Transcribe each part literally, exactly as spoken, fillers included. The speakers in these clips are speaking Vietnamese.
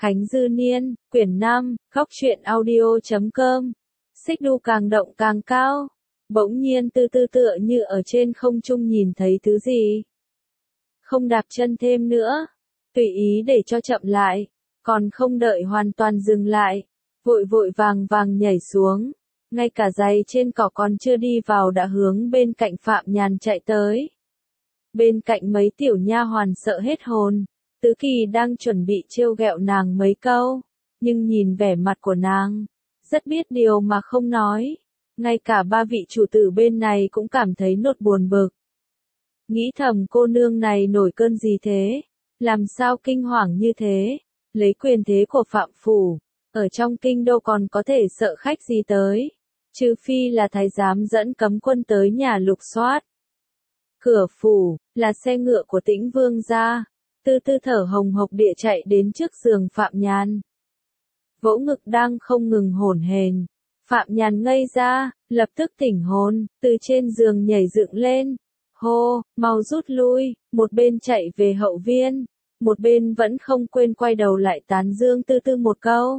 Khánh Dư Niên, quyển năm, góc truyện audio chấm com. Xích đu càng động càng cao. Bỗng nhiên tư tư tựa như ở trên không trung nhìn thấy thứ gì. Không đạp chân thêm nữa. Tùy ý để cho chậm lại. Còn không đợi hoàn toàn dừng lại. Vội vội vàng vàng nhảy xuống. Ngay cả giày trên cỏ còn chưa đi vào đã hướng bên cạnh Phạm Nhàn chạy tới. Bên cạnh mấy tiểu nha hoàn sợ hết hồn. Tứ Kỳ đang chuẩn bị trêu ghẹo nàng mấy câu, nhưng nhìn vẻ mặt của nàng, rất biết điều mà không nói. Ngay cả ba vị chủ tử bên này cũng cảm thấy nột buồn bực. Nghĩ thầm cô nương này nổi cơn gì thế, làm sao kinh hoàng như thế, lấy quyền thế của Phạm Phủ, ở trong kinh đô còn có thể sợ khách gì tới, trừ phi là thái giám dẫn cấm quân tới nhà lục soát. Cửa phủ, là xe ngựa của Tĩnh Vương gia. Tư tư thở hồng hộc địa chạy đến trước giường Phạm Nhàn. Vỗ ngực đang không ngừng hổn hển. Phạm Nhàn ngây ra, lập tức tỉnh hồn, từ trên giường nhảy dựng lên. Hô, mau rút lui, một bên chạy về hậu viên, một bên vẫn không quên quay đầu lại tán dương tư tư một câu.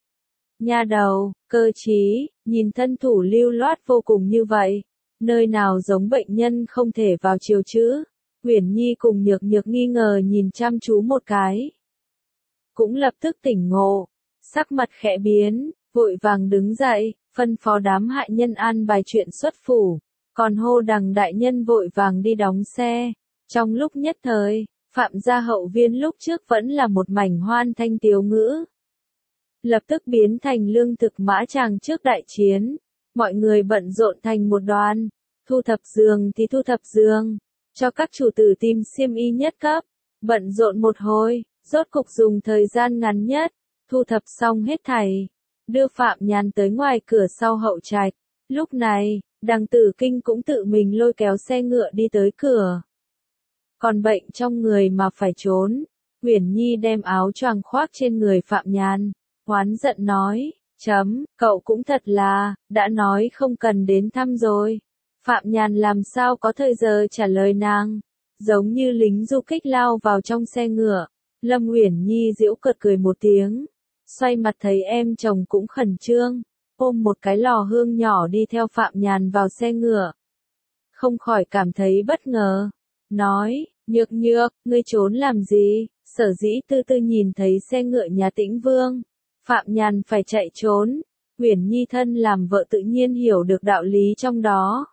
Nha đầu, cơ trí, nhìn thân thủ lưu loát vô cùng như vậy, nơi nào giống bệnh nhân không thể vào chiều chữ. Uyển Nhi cùng Nhược Nhược nghi ngờ nhìn chăm chú một cái. Cũng lập tức tỉnh ngộ, sắc mặt khẽ biến, vội vàng đứng dậy, phân phó đám hạ nhân an bài chuyện xuất phủ, còn hô Đằng đại nhân vội vàng đi đóng xe. Trong lúc nhất thời, Phạm gia hậu viên lúc trước vẫn là một mảnh hoan thanh tiếu ngữ. Lập tức biến thành lương thực mã tràng trước đại chiến, mọi người bận rộn thành một đoàn, thu thập giường thì thu thập giường. Cho các chủ tử tìm xiêm y nhất cấp, bận rộn một hồi, rốt cục dùng thời gian ngắn nhất, thu thập xong hết thảy, đưa Phạm Nhàn tới ngoài cửa sau hậu trạch. Lúc này, Đằng Tử Kinh cũng tự mình lôi kéo xe ngựa đi tới cửa. Còn bệnh trong người mà phải trốn, Uyển Nhi đem áo choàng khoác trên người Phạm Nhàn, oán giận nói, chấm, cậu cũng thật là, đã nói không cần đến thăm rồi. Phạm Nhàn làm sao có thời giờ trả lời nàng, giống như lính du kích lao vào trong xe ngựa. Lâm Uyển Nhi giễu cợt cười một tiếng, xoay mặt thấy em chồng cũng khẩn trương, ôm một cái lò hương nhỏ đi theo Phạm Nhàn vào xe ngựa. Không khỏi cảm thấy bất ngờ, nói, Nhược Nhược, ngươi trốn làm gì? Sở dĩ tư tư nhìn thấy xe ngựa nhà Tĩnh Vương, Phạm Nhàn phải chạy trốn. Uyển Nhi thân làm vợ tự nhiên hiểu được đạo lý trong đó.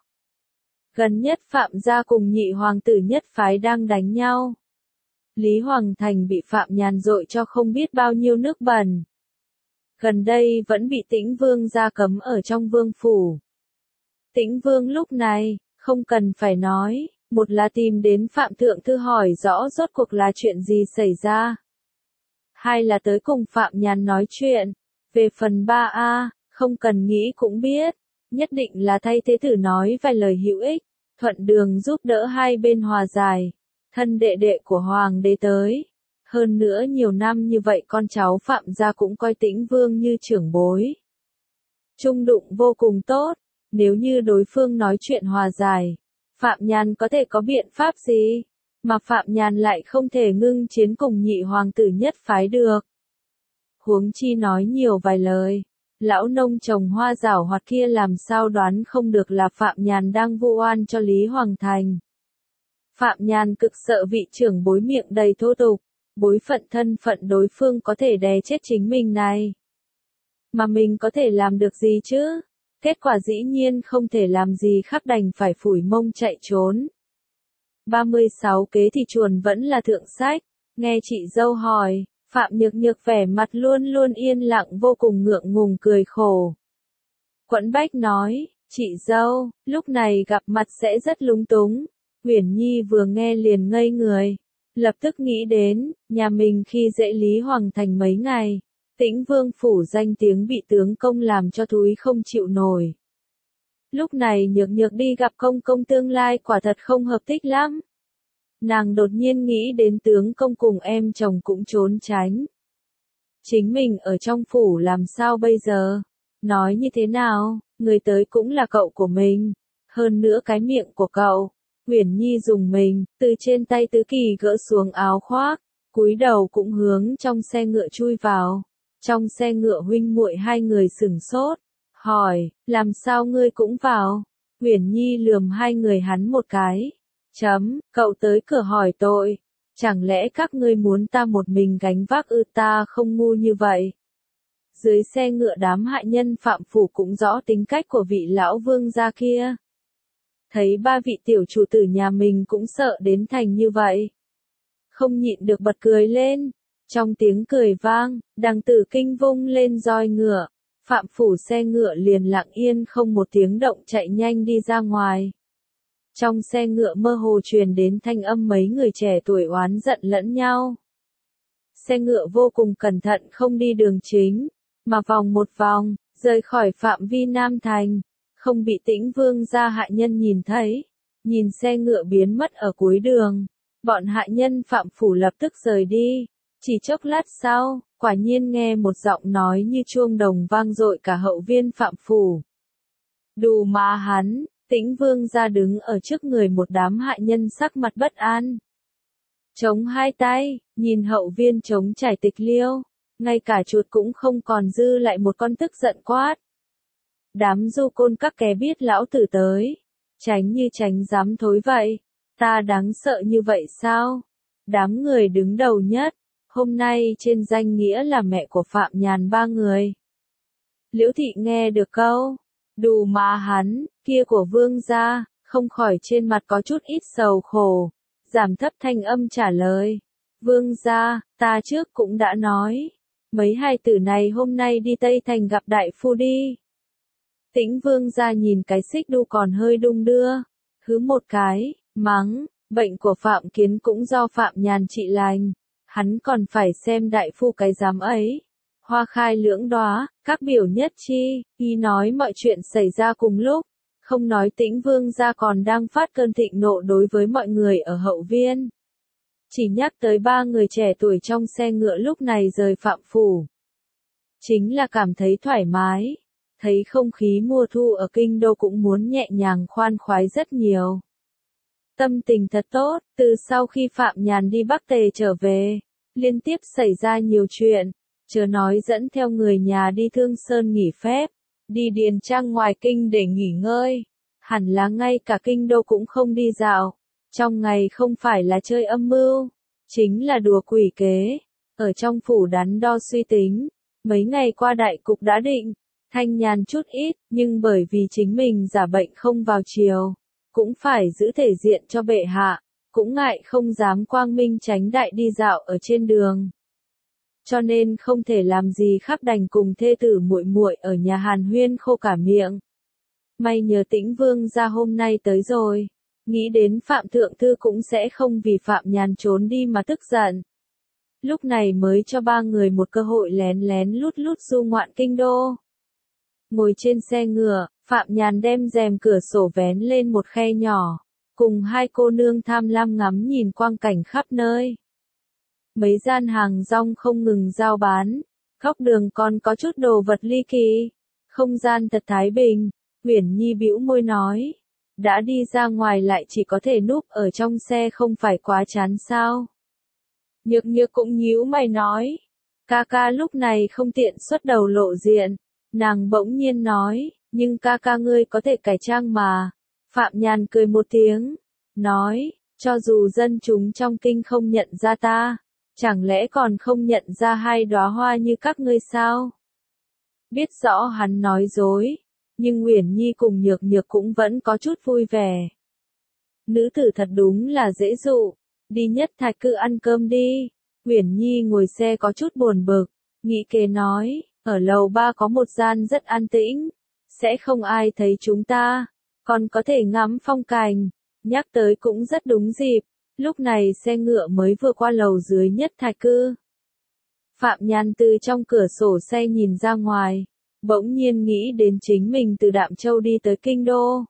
Gần nhất Phạm gia cùng nhị hoàng tử nhất phái đang đánh nhau. Lý Hoàng Thành bị Phạm Nhàn dội cho không biết bao nhiêu nước bẩn. Gần đây vẫn bị Tĩnh Vương gia cấm ở trong vương phủ. Tĩnh Vương lúc này, không cần phải nói, một là tìm đến Phạm Thượng Thư hỏi rõ rốt cuộc là chuyện gì xảy ra. Hai là tới cùng Phạm Nhàn nói chuyện. Về phần ba A, không cần nghĩ cũng biết, nhất định là thay thế tử nói vài lời hữu ích. Thuận đường giúp đỡ hai bên hòa giải, thân đệ đệ của hoàng đế tới. Hơn nữa nhiều năm như vậy con cháu Phạm gia cũng coi Tĩnh Vương như trưởng bối. Trung đụng vô cùng tốt, nếu như đối phương nói chuyện hòa giải, Phạm Nhàn có thể có biện pháp gì, mà Phạm Nhàn lại không thể ngưng chiến cùng nhị hoàng tử nhất phái được. Huống chi nói nhiều vài lời. Lão nông trồng hoa giảo hoạt kia làm sao đoán không được là Phạm Nhàn đang vu oan cho Lý Hoàng Thành. Phạm Nhàn cực sợ vị trưởng bối miệng đầy thô tục, bối phận thân phận đối phương có thể đè chết chính mình này. Mà mình có thể làm được gì chứ? Kết quả dĩ nhiên không thể làm gì khác đành phải phủi mông chạy trốn. ba mươi sáu kế thì chuồn vẫn là thượng sách, nghe chị dâu hỏi. Phạm Nhược Nhược vẻ mặt luôn luôn yên lặng vô cùng ngượng ngùng cười khổ. Quẫn Bách nói, chị dâu, lúc này gặp mặt sẽ rất lúng túng. Uyển Nhi vừa nghe liền ngây người, lập tức nghĩ đến, nhà mình khi dễ Lý Hoàng Thành mấy ngày, Tĩnh Vương phủ danh tiếng bị tướng công làm cho thúi không chịu nổi. Lúc này Nhược Nhược đi gặp công công tương lai quả thật không hợp thích lắm. Nàng đột nhiên nghĩ đến tướng công cùng em chồng cũng trốn tránh. Chính mình ở trong phủ làm sao bây giờ? Nói như thế nào, người tới cũng là cậu của mình. Hơn nữa cái miệng của cậu. Uyển Nhi dùng mình, từ trên tay Tứ Kỳ gỡ xuống áo khoác, cúi đầu cũng hướng trong xe ngựa chui vào. Trong xe ngựa huynh muội hai người sửng sốt, hỏi, làm sao ngươi cũng vào? Uyển Nhi lườm hai người hắn một cái. Chấm, cậu tới cửa hỏi tội. Chẳng lẽ các ngươi muốn ta một mình gánh vác ư? Ta không ngu như vậy. Dưới xe ngựa đám hại nhân Phạm Phủ cũng rõ tính cách của vị lão vương gia kia. Thấy ba vị tiểu chủ tử nhà mình cũng sợ đến thành như vậy. Không nhịn được bật cười lên. Trong tiếng cười vang, đằng Tử Kinh vung lên roi ngựa. Phạm Phủ xe ngựa liền lặng yên không một tiếng động chạy nhanh đi ra ngoài. Trong xe ngựa mơ hồ truyền đến thanh âm mấy người trẻ tuổi oán giận lẫn nhau. Xe ngựa vô cùng cẩn thận không đi đường chính, mà vòng một vòng, rời khỏi phạm vi Nam Thành, không bị Tĩnh Vương gia hại nhân nhìn thấy. Nhìn xe ngựa biến mất ở cuối đường, bọn hại nhân Phạm Phủ lập tức rời đi. Chỉ chốc lát sau, quả nhiên nghe một giọng nói như chuông đồng vang dội cả hậu viên Phạm Phủ. Đù má hắn, Tĩnh Vương gia đứng ở trước người một đám hại nhân sắc mặt bất an. Chống hai tay, nhìn hậu viên trống trải tịch liêu, ngay cả chuột cũng không còn dư lại một con, tức giận quát. Đám du côn các kẻ biết lão tử tới, tránh như tránh dám thối vậy, ta đáng sợ như vậy sao? Đám người đứng đầu nhất, hôm nay trên danh nghĩa là mẹ của Phạm Nhàn ba người. Liễu Thị nghe được câu đù má hắn kia của vương gia, không khỏi trên mặt có chút ít sầu khổ, giảm thấp thanh âm trả lời. Vương gia, ta trước cũng đã nói, mấy hài tử này hôm nay đi Tây Thành gặp đại phu đi. Tĩnh Vương gia nhìn cái xích đu còn hơi đung đưa, hứ một cái, mắng, bệnh của Phạm Kiến cũng do Phạm Nhàn trị lành, hắn còn phải xem đại phu cái giám ấy. Hoa khai lưỡng đóa, các biểu nhất chi, y nói mọi chuyện xảy ra cùng lúc, không nói Tĩnh Vương gia còn đang phát cơn thịnh nộ đối với mọi người ở hậu viên. Chỉ nhắc tới ba người trẻ tuổi trong xe ngựa lúc này rời Phạm Phủ. Chính là cảm thấy thoải mái, thấy không khí mùa thu ở kinh đô cũng muốn nhẹ nhàng khoan khoái rất nhiều. Tâm tình thật tốt, từ sau khi Phạm Nhàn đi Bắc Tề trở về, liên tiếp xảy ra nhiều chuyện, chớ nói dẫn theo người nhà đi Thương Sơn nghỉ phép, đi điền trang ngoài kinh để nghỉ ngơi, hẳn là ngay cả kinh đô cũng không đi dạo, trong ngày không phải là chơi âm mưu, chính là đùa quỷ kế, ở trong phủ đắn đo suy tính, mấy ngày qua đại cục đã định, thanh nhàn chút ít, nhưng bởi vì chính mình giả bệnh không vào chiều, cũng phải giữ thể diện cho bệ hạ, cũng ngại không dám quang minh chánh đại đi dạo ở trên đường. Cho nên không thể làm gì khác đành cùng thê tử muội muội ở nhà hàn huyên khô cả miệng. May nhờ Tĩnh Vương gia hôm nay tới rồi, nghĩ đến Phạm Thượng Thư cũng sẽ không vì Phạm Nhàn trốn đi mà tức giận. Lúc này mới cho ba người một cơ hội lén lén lút lút du ngoạn kinh đô. Ngồi trên xe ngựa, Phạm Nhàn đem rèm cửa sổ vén lên một khe nhỏ, cùng hai cô nương tham lam ngắm nhìn quang cảnh khắp nơi. Mấy gian hàng rong không ngừng giao bán, góc đường còn có chút đồ vật ly kỳ, không gian thật thái bình. Uyển Nhi bĩu môi nói, đã đi ra ngoài lại chỉ có thể núp ở trong xe không phải quá chán sao? Nhược Nhược cũng nhíu mày nói, ca ca lúc này không tiện xuất đầu lộ diện, nàng bỗng nhiên nói, nhưng ca ca ngươi có thể cải trang mà. Phạm Nhàn cười một tiếng, nói, cho dù dân chúng trong kinh không nhận ra ta, chẳng lẽ còn không nhận ra hai đóa hoa như các ngươi sao? Biết rõ hắn nói dối, nhưng Uyển Nhi cùng Nhược Nhược cũng vẫn có chút vui vẻ. Nữ tử thật đúng là dễ dụ, đi Nhất Thạch Cư ăn cơm đi. Uyển Nhi ngồi xe có chút buồn bực, nghĩ kế nói, ở lầu ba có một gian rất an tĩnh, sẽ không ai thấy chúng ta, còn có thể ngắm phong cảnh, nhắc tới cũng rất đúng dịp. Lúc này xe ngựa mới vừa qua lầu dưới Nhất Thạch Cư. Phạm Nhàn từ trong cửa sổ xe nhìn ra ngoài, bỗng nhiên nghĩ đến chính mình từ Đạm Châu đi tới kinh đô.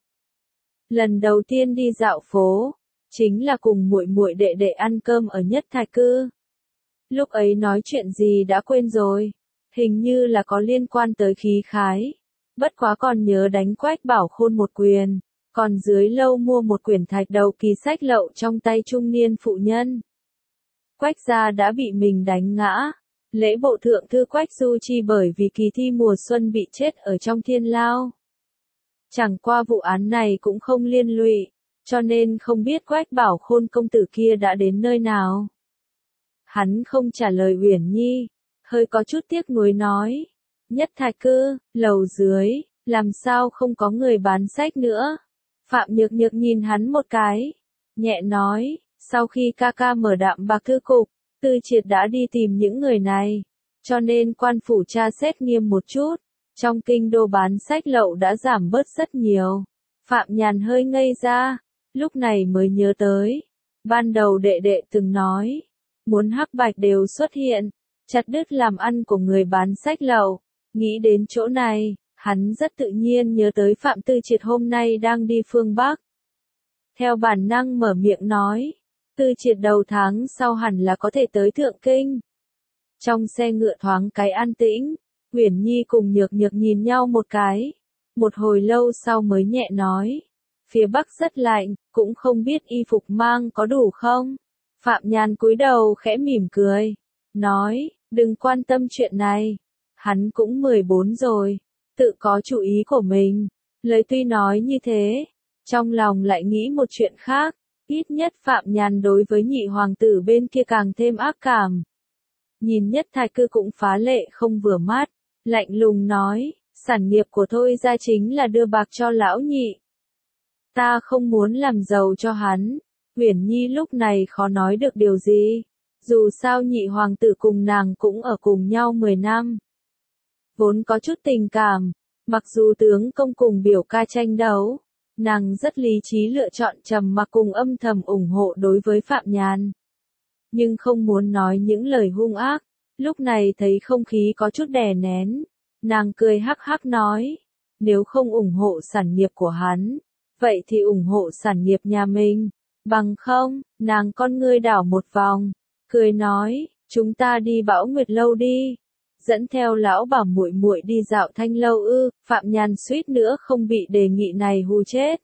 Lần đầu tiên đi dạo phố, chính là cùng muội muội đệ đệ ăn cơm ở Nhất Thạch Cư. Lúc ấy nói chuyện gì đã quên rồi, hình như là có liên quan tới khí khái. Bất quá còn nhớ đánh Quách Bảo Khôn một quyền, còn dưới lâu mua một quyển thạch đầu kỳ sách lậu trong tay trung niên phụ nhân. Quách gia đã bị mình đánh ngã. Lễ bộ thượng thư Quách Du Chi bởi vì kỳ thi mùa xuân bị chết ở trong thiên lao. Chẳng qua vụ án này cũng không liên lụy, cho nên không biết Quách Bảo Khôn công tử kia đã đến nơi nào. Hắn không trả lời Uyển Nhi, hơi có chút tiếc nuối nói. Nhất Thạch Cư, lầu dưới, làm sao không có người bán sách nữa. Phạm Nhược Nhược nhìn hắn một cái, nhẹ nói, sau khi ca ca mở Đạm Bạc thư cục, Tư Triệt đã đi tìm những người này, cho nên quan phủ tra xét nghiêm một chút, trong kinh đô bán sách lậu đã giảm bớt rất nhiều. Phạm Nhàn hơi ngây ra, lúc này mới nhớ tới, ban đầu đệ đệ từng nói, muốn hắc bạch đều xuất hiện, chặt đứt làm ăn của người bán sách lậu. Nghĩ đến chỗ này, hắn rất tự nhiên nhớ tới Phạm Tư Triệt hôm nay đang đi phương Bắc. Theo bản năng mở miệng nói, Tư Triệt đầu tháng sau hẳn là có thể tới Thượng Kinh. Trong xe ngựa thoáng cái an tĩnh, Uyển Nhi cùng Nhược Nhược nhìn nhau một cái. Một hồi lâu sau mới nhẹ nói, phía Bắc rất lạnh, cũng không biết y phục mang có đủ không? Phạm Nhàn cúi đầu khẽ mỉm cười, nói, đừng quan tâm chuyện này. Hắn cũng mười bốn rồi, tự có chủ ý của mình. Lời tuy nói như thế, trong lòng lại nghĩ một chuyện khác, ít nhất Phạm Nhàn đối với nhị hoàng tử bên kia càng thêm ác cảm. Nhìn Nhất Thạch Cư cũng phá lệ không vừa mắt, lạnh lùng nói, sản nghiệp của Thôi gia chính là đưa bạc cho lão nhị. Ta không muốn làm giàu cho hắn. Uyển Nhi lúc này khó nói được điều gì, dù sao nhị hoàng tử cùng nàng cũng ở cùng nhau mười năm. Vốn có chút tình cảm, mặc dù tướng công cùng biểu ca tranh đấu, nàng rất lý trí lựa chọn trầm mặc cùng âm thầm ủng hộ đối với Phạm Nhàn. Nhưng không muốn nói những lời hung ác, lúc này thấy không khí có chút đè nén, nàng cười hắc hắc nói, nếu không ủng hộ sản nghiệp của hắn, vậy thì ủng hộ sản nghiệp nhà mình, bằng không, nàng con ngươi đảo một vòng, cười nói, chúng ta đi Bão Nguyệt lâu đi. Dẫn theo lão bà muội muội đi dạo Thanh lâu ư? Phạm Nhàn suýt nữa không bị đề nghị này hù chết.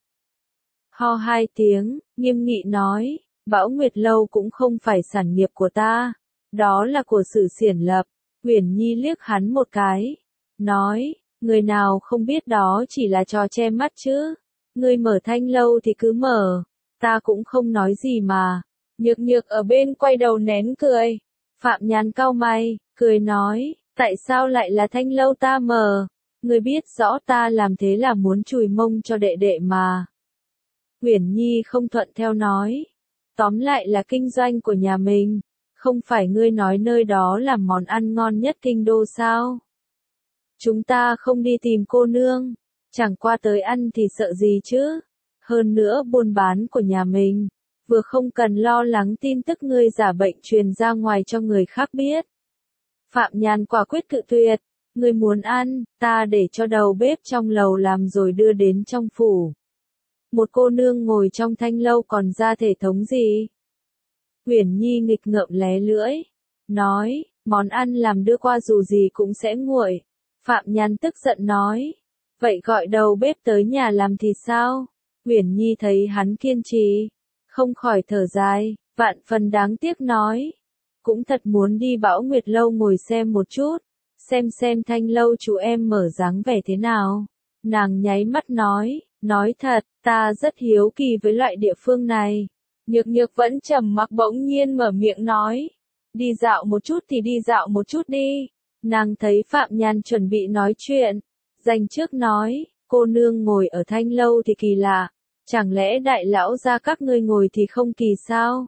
Ho hai tiếng, nghiêm nghị nói, Bão Nguyệt lâu cũng không phải sản nghiệp của ta, đó là của Sử Xiển lập. Uyển Nhi liếc hắn một cái, nói, người nào không biết đó chỉ là trò che mắt chứ, ngươi mở Thanh lâu thì cứ mở, ta cũng không nói gì mà. Nhược Nhược ở bên quay đầu nén cười. Phạm Nhàn cau mày, cười nói, tại sao lại là Thanh lâu ta mở? Ngươi biết rõ ta làm thế là muốn chùi mông cho đệ đệ mà. Uyển Nhi không thuận theo nói, tóm lại là kinh doanh của nhà mình, không phải ngươi nói nơi đó làm món ăn ngon nhất kinh đô sao? Chúng ta không đi tìm cô nương, chẳng qua tới ăn thì sợ gì chứ? Hơn nữa buôn bán của nhà mình, vừa không cần lo lắng tin tức ngươi giả bệnh truyền ra ngoài cho người khác biết. Phạm Nhàn quả quyết cự tuyệt, ngươi muốn ăn, ta để cho đầu bếp trong lầu làm rồi đưa đến trong phủ. Một cô nương ngồi trong Thanh lâu còn ra thể thống gì? Uyển Nhi nghịch ngợm lé lưỡi, nói, món ăn làm đưa qua dù gì cũng sẽ nguội. Phạm Nhàn tức giận nói, vậy gọi đầu bếp tới nhà làm thì sao? Uyển Nhi thấy hắn kiên trì, không khỏi thở dài, vạn phần đáng tiếc nói, cũng thật muốn đi Bão Nguyệt lâu ngồi xem một chút, xem xem Thanh lâu chú em mở dáng vẻ thế nào. Nàng nháy mắt nói, nói thật, ta rất hiếu kỳ với loại địa phương này. Nhược Nhược vẫn trầm mặc bỗng nhiên mở miệng nói, đi dạo một chút thì đi dạo một chút đi. Nàng thấy Phạm Nhàn chuẩn bị nói chuyện, dành trước nói, cô nương ngồi ở Thanh lâu thì kỳ lạ, chẳng lẽ đại lão gia các ngươi ngồi thì không kỳ sao?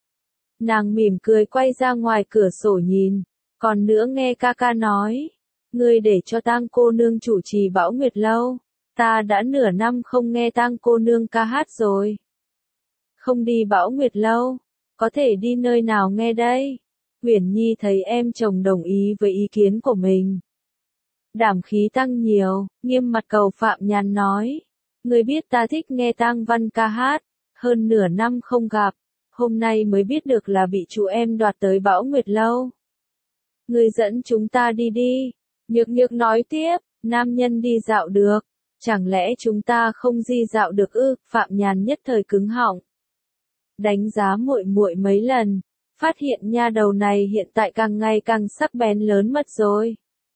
Nàng mỉm cười quay ra ngoài cửa sổ nhìn, còn nữa nghe ca ca nói, ngươi để cho Tang cô nương chủ trì Bão Nguyệt lâu, ta đã nửa năm không nghe Tang cô nương ca hát rồi. Không đi Bão Nguyệt lâu, có thể đi nơi nào nghe đây? Uyển Nhi thấy em chồng đồng ý với ý kiến của mình, đảm khí tăng nhiều, nghiêm mặt cầu Phạm Nhàn nói, ngươi biết ta thích nghe Tang Văn ca hát, hơn nửa năm không gặp, hôm nay mới biết được là bị chú em đoạt tới Bão Nguyệt lâu. Ngươi dẫn chúng ta đi đi. Nhược Nhược nói tiếp, nam nhân đi dạo được, chẳng lẽ chúng ta không đi dạo được ư? Phạm Nhàn nhất thời cứng họng, đánh giá muội muội mấy lần. phát hiện nha đầu này hiện tại càng ngày càng sắc bén lớn mật rồi.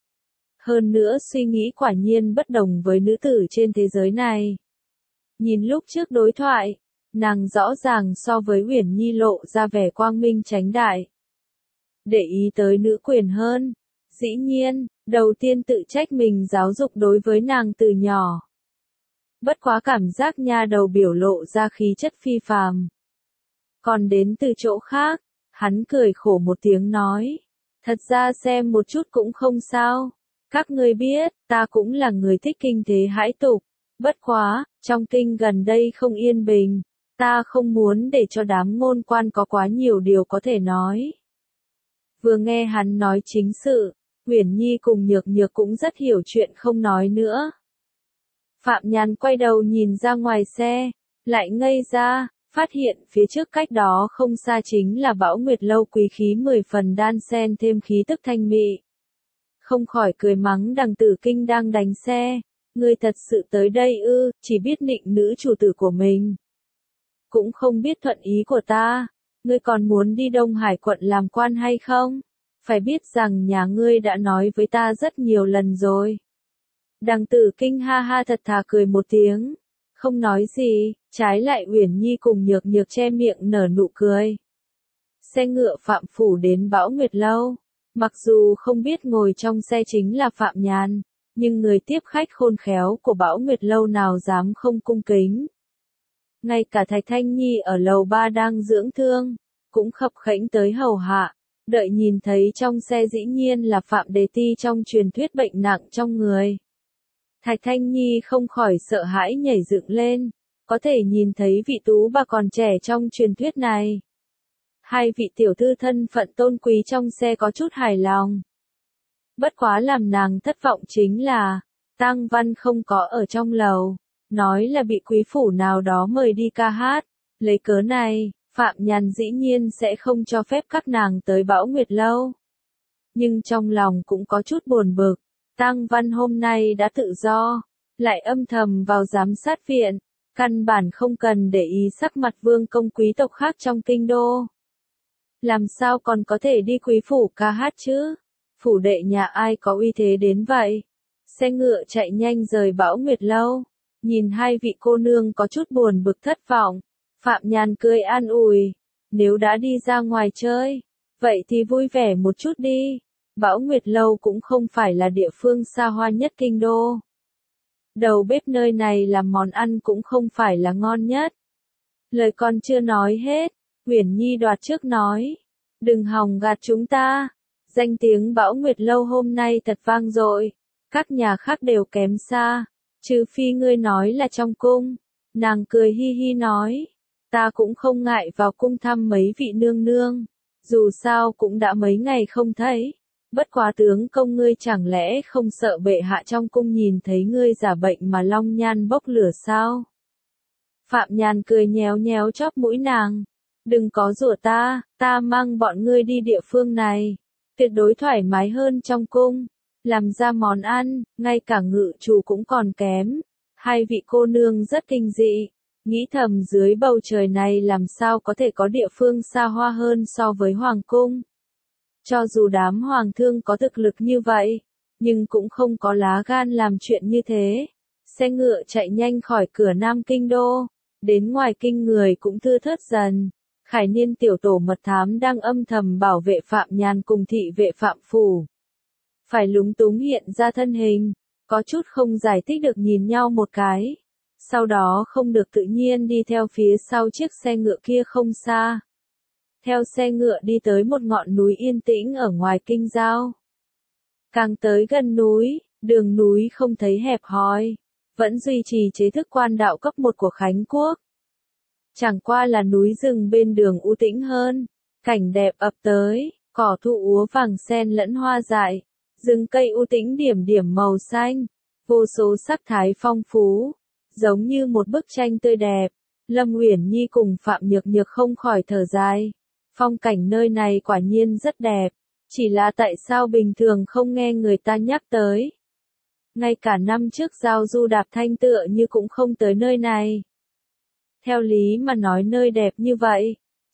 Hơn nữa suy nghĩ quả nhiên bất đồng với nữ tử trên thế giới này. Nhìn lúc trước đối thoại, nàng rõ ràng so với Uyển Nhi lộ ra vẻ quang minh chánh đại. Để ý tới nữ quyền hơn. Dĩ nhiên, đầu tiên tự trách mình giáo dục đối với nàng từ nhỏ. Bất quá cảm giác nha đầu biểu lộ ra khí chất phi phàm. Còn đến từ chỗ khác, hắn cười khổ một tiếng nói. Thật ra xem một chút cũng không sao. Các ngươi biết, ta cũng là người thích kinh thế hãi tục. Bất quá, trong kinh gần đây không yên bình. Ta không muốn để cho đám ngôn quan có quá nhiều điều có thể nói. Vừa nghe hắn nói chính sự, Uyển Nhi cùng Nhược Nhược cũng rất hiểu chuyện không nói nữa. Phạm Nhàn quay đầu nhìn ra ngoài xe, lại ngây ra, phát hiện phía trước cách đó không xa chính là Bão Nguyệt Lâu quý khí mười phần đan xen thêm khí tức thanh mị. Không khỏi cười mắng đằng Tử Kinh đang đánh xe, ngươi thật sự tới đây ư, chỉ biết nịnh nữ chủ tử của mình. Cũng không biết thuận ý của ta, ngươi còn muốn đi Đông Hải quận làm quan hay không? Phải biết rằng nhà ngươi đã nói với ta rất nhiều lần rồi. Đằng Tử Kinh ha ha thật thà cười một tiếng, không nói gì, trái lại Uyển Nhi cùng Nhược Nhược che miệng nở nụ cười. Xe ngựa Phạm Phủ đến Bão Nguyệt Lâu, mặc dù không biết ngồi trong xe chính là Phạm Nhàn, nhưng người tiếp khách khôn khéo của Bão Nguyệt Lâu nào dám không cung kính. Ngay cả Thạch Thanh Nhi ở lầu ba đang dưỡng thương, cũng khập khẽnh tới hầu hạ, đợi nhìn thấy trong xe dĩ nhiên là Phạm Đề Ti trong truyền thuyết bệnh nặng trong người. Thạch Thanh Nhi không khỏi sợ hãi nhảy dựng lên, có thể nhìn thấy vị tú bà còn trẻ trong truyền thuyết này. Hai vị tiểu thư thân phận tôn quý trong xe có chút hài lòng. Bất quá làm nàng thất vọng chính là, Tang Văn không có ở trong lầu, nói là bị quý phủ nào đó mời đi ca hát. Lấy cớ này, Phạm Nhàn dĩ nhiên sẽ không cho phép các nàng tới Bão Nguyệt Lâu. Nhưng trong lòng cũng có chút buồn bực, Tang Văn hôm nay đã tự do, lại âm thầm vào giám sát viện, căn bản không cần để ý sắc mặt vương công quý tộc khác trong kinh đô. Làm sao còn có thể đi quý phủ ca hát chứ? Phủ đệ nhà ai có uy thế đến vậy? Xe ngựa chạy nhanh rời Bão Nguyệt Lâu, nhìn hai vị cô nương có chút buồn bực thất vọng. Phạm Nhàn cười an ủi, nếu đã đi ra ngoài chơi, vậy thì vui vẻ một chút đi. Bão Nguyệt Lâu cũng không phải là địa phương xa hoa nhất kinh đô. Đầu bếp nơi này làm món ăn cũng không phải là ngon nhất. Lời còn chưa nói hết, Uyển Nhi đoạt trước nói, đừng hòng gạt chúng ta. Danh tiếng Bão Nguyệt Lâu hôm nay thật vang dội, các nhà khác đều kém xa, trừ phi ngươi nói là trong cung. Nàng cười hi hi nói, ta cũng không ngại vào cung thăm mấy vị nương nương, dù sao cũng đã mấy ngày không thấy. Bất quá tướng công ngươi chẳng lẽ không sợ bệ hạ trong cung nhìn thấy ngươi giả bệnh mà long nhan bốc lửa sao? Phạm Nhàn cười nhéo nhéo chóp mũi nàng, đừng có rủa ta, ta mang bọn ngươi đi địa phương này, tuyệt đối thoải mái hơn trong cung, làm ra món ăn, ngay cả ngự chủ cũng còn kém. Hai vị cô nương rất kinh dị, nghĩ thầm dưới bầu trời này làm sao có thể có địa phương xa hoa hơn so với hoàng cung. Cho dù đám hoàng thương có thực lực như vậy, nhưng cũng không có lá gan làm chuyện như thế. Xe ngựa chạy nhanh khỏi cửa Nam Kinh Đô, đến ngoài kinh người cũng thưa thớt dần. Khải Niên tiểu tổ mật thám đang âm thầm bảo vệ Phạm Nhàn cùng thị vệ Phạm Phủ. Phải lúng túng hiện ra thân hình, có chút không giải thích được nhìn nhau một cái. Sau đó không được tự nhiên đi theo phía sau chiếc xe ngựa kia không xa. Theo xe ngựa đi tới một ngọn núi yên tĩnh ở ngoài kinh giao. Càng tới gần núi, đường núi không thấy hẹp hòi, vẫn duy trì chế thức quan đạo cấp một của Khánh Quốc. Chẳng qua là núi rừng bên đường u tĩnh hơn, cảnh đẹp ập tới, cỏ thụ úa vàng sen lẫn hoa dại, rừng cây u tĩnh điểm điểm màu xanh, vô số sắc thái phong phú, giống như một bức tranh tươi đẹp. Lâm Uyển Nhi cùng Phạm Nhược Nhược không khỏi thở dài. Phong cảnh nơi này quả nhiên rất đẹp, chỉ là tại sao bình thường không nghe người ta nhắc tới. Ngay cả năm trước giao du đạp thanh tựa như cũng không tới nơi này. Theo lý mà nói nơi đẹp như vậy,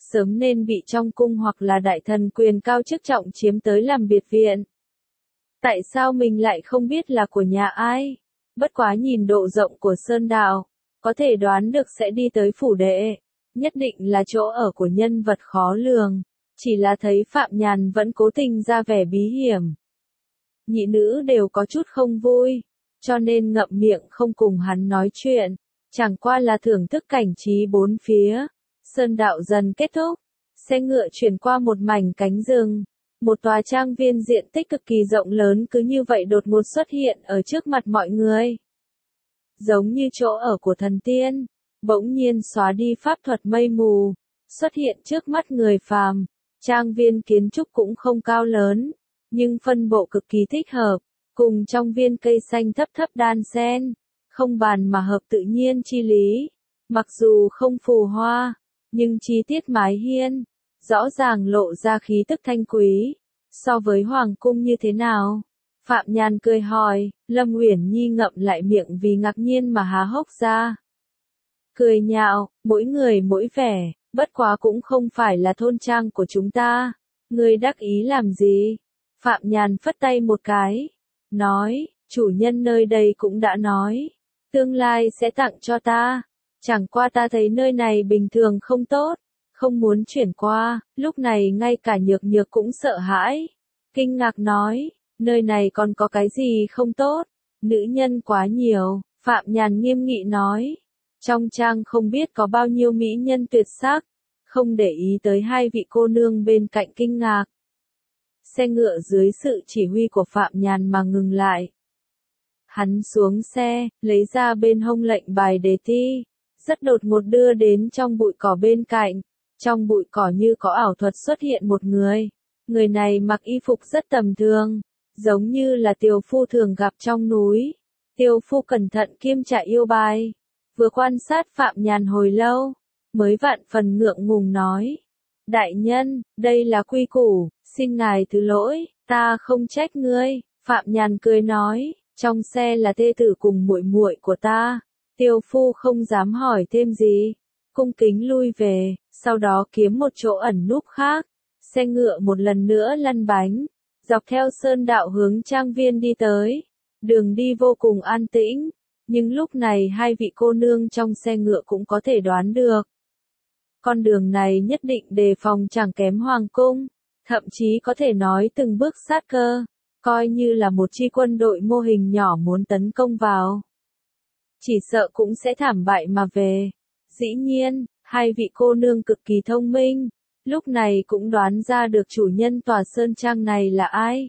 sớm nên bị trong cung hoặc là đại thần quyền cao chức trọng chiếm tới làm biệt viện. Tại sao mình lại không biết là của nhà ai? Bất quá nhìn độ rộng của sơn đạo, có thể đoán được sẽ đi tới phủ đệ. Nhất định là chỗ ở của nhân vật khó lường. Chỉ là thấy Phạm Nhàn vẫn cố tình ra vẻ bí hiểm. Nhị nữ đều có chút không vui, cho nên ngậm miệng không cùng hắn nói chuyện. Chẳng qua là thưởng thức cảnh trí bốn phía. Sơn đạo dần kết thúc, xe ngựa chuyển qua một mảnh cánh rừng. Một tòa trang viên diện tích cực kỳ rộng lớn cứ như vậy đột ngột xuất hiện ở trước mặt mọi người. Giống như chỗ ở của thần tiên, bỗng nhiên xóa đi pháp thuật mây mù, xuất hiện trước mắt người phàm. Trang viên kiến trúc cũng không cao lớn, nhưng phân bộ cực kỳ thích hợp, cùng trong viên cây xanh thấp thấp đan xen, không bàn mà hợp tự nhiên chi lý. Mặc dù không phù hoa, nhưng chi tiết mái hiên, rõ ràng lộ ra khí tức thanh quý. So với hoàng cung như thế nào? Phạm Nhàn cười hỏi, Lâm Uyển Nhi ngậm lại miệng vì ngạc nhiên mà há hốc ra. Cười nhạo, mỗi người mỗi vẻ, bất quá cũng không phải là thôn trang của chúng ta. Ngươi đắc ý làm gì? Phạm Nhàn phất tay một cái, nói, chủ nhân nơi đây cũng đã nói, tương lai sẽ tặng cho ta. Chẳng qua ta thấy nơi này bình thường không tốt, không muốn chuyển qua. Lúc này ngay cả Nhược Nhược cũng sợ hãi, kinh ngạc nói, nơi này còn có cái gì không tốt? Nữ nhân quá nhiều. Phạm Nhàn nghiêm nghị nói, trong trang không biết có bao nhiêu mỹ nhân tuyệt sắc, không để ý tới hai vị cô nương bên cạnh kinh ngạc. Xe ngựa dưới sự chỉ huy của Phạm Nhàn mà ngừng lại. Hắn xuống xe, lấy ra bên hông lệnh bài đề thi, rất đột ngột đưa đến trong bụi cỏ bên cạnh. Trong bụi cỏ như có ảo thuật xuất hiện một người. Người này mặc y phục rất tầm thường, giống như là tiểu phu thường gặp trong núi. Tiểu phu cẩn thận kiêm trả yêu bài, vừa quan sát Phạm Nhàn hồi lâu, mới vạn phần ngượng ngùng nói. Đại nhân, đây là quy củ, xin ngài thứ lỗi, ta không trách ngươi. Phạm Nhàn cười nói, trong xe là thê tử cùng muội muội của ta. Tiểu phu không dám hỏi thêm gì, cung kính lui về, sau đó kiếm một chỗ ẩn núp khác. Xe ngựa một lần nữa lăn bánh, dọc theo sơn đạo hướng trang viên đi tới. Đường đi vô cùng an tĩnh, nhưng lúc này hai vị cô nương trong xe ngựa cũng có thể đoán được. Con đường này nhất định đề phòng chẳng kém hoàng cung, thậm chí có thể nói từng bước sát cơ, coi như là một chi quân đội mô hình nhỏ muốn tấn công vào. Chỉ sợ cũng sẽ thảm bại mà về. Dĩ nhiên, hai vị cô nương cực kỳ thông minh, lúc này cũng đoán ra được chủ nhân tòa sơn trang này là ai.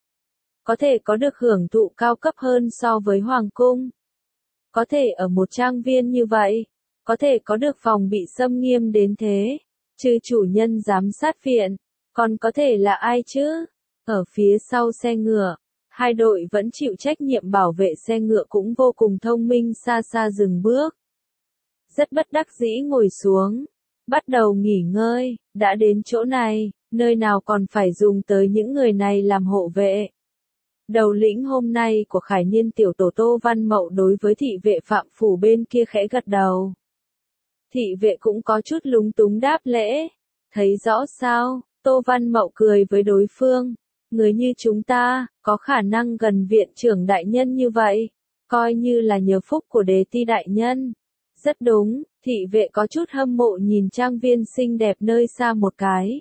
Có thể có được hưởng thụ cao cấp hơn so với hoàng cung. Có thể ở một trang viên như vậy, có thể có được phòng bị xâm nghiêm đến thế, trừ chủ nhân giám sát viện, còn có thể là ai chứ? Ở phía sau xe ngựa, hai đội vẫn chịu trách nhiệm bảo vệ xe ngựa cũng vô cùng thông minh xa xa dừng bước. Rất bất đắc dĩ ngồi xuống, bắt đầu nghỉ ngơi, đã đến chỗ này, nơi nào còn phải dùng tới những người này làm hộ vệ. Đầu lĩnh hôm nay của Khải Niên tiểu tổ Tô Văn Mậu đối với thị vệ Phạm Phủ bên kia khẽ gật đầu. Thị vệ cũng có chút lúng túng đáp lễ. Thấy rõ sao? Tô Văn Mậu cười với đối phương. Người như chúng ta, có khả năng gần viện trưởng đại nhân như vậy, coi như là nhờ phúc của Đế Ti đại nhân. Rất đúng, thị vệ có chút hâm mộ nhìn trang viên xinh đẹp nơi xa một cái.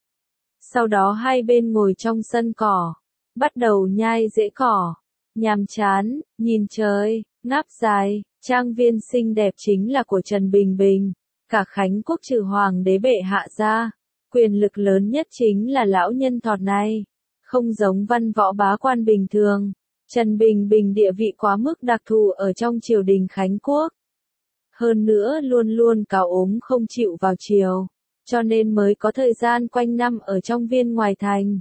Sau đó hai bên ngồi trong sân cỏ, bắt đầu nhai rễ cỏ, nhàm chán, nhìn trời, ngáp dài. Trang viên xinh đẹp chính là của Trần Bình Bình, cả Khánh Quốc trừ hoàng đế bệ hạ ra, quyền lực lớn nhất chính là lão nhân thọt này. Không giống văn võ bá quan bình thường, Trần Bình Bình địa vị quá mức đặc thù ở trong triều đình Khánh Quốc. Hơn nữa luôn luôn cáo ốm không chịu vào triều, cho nên mới có thời gian quanh năm ở trong viên ngoài thành.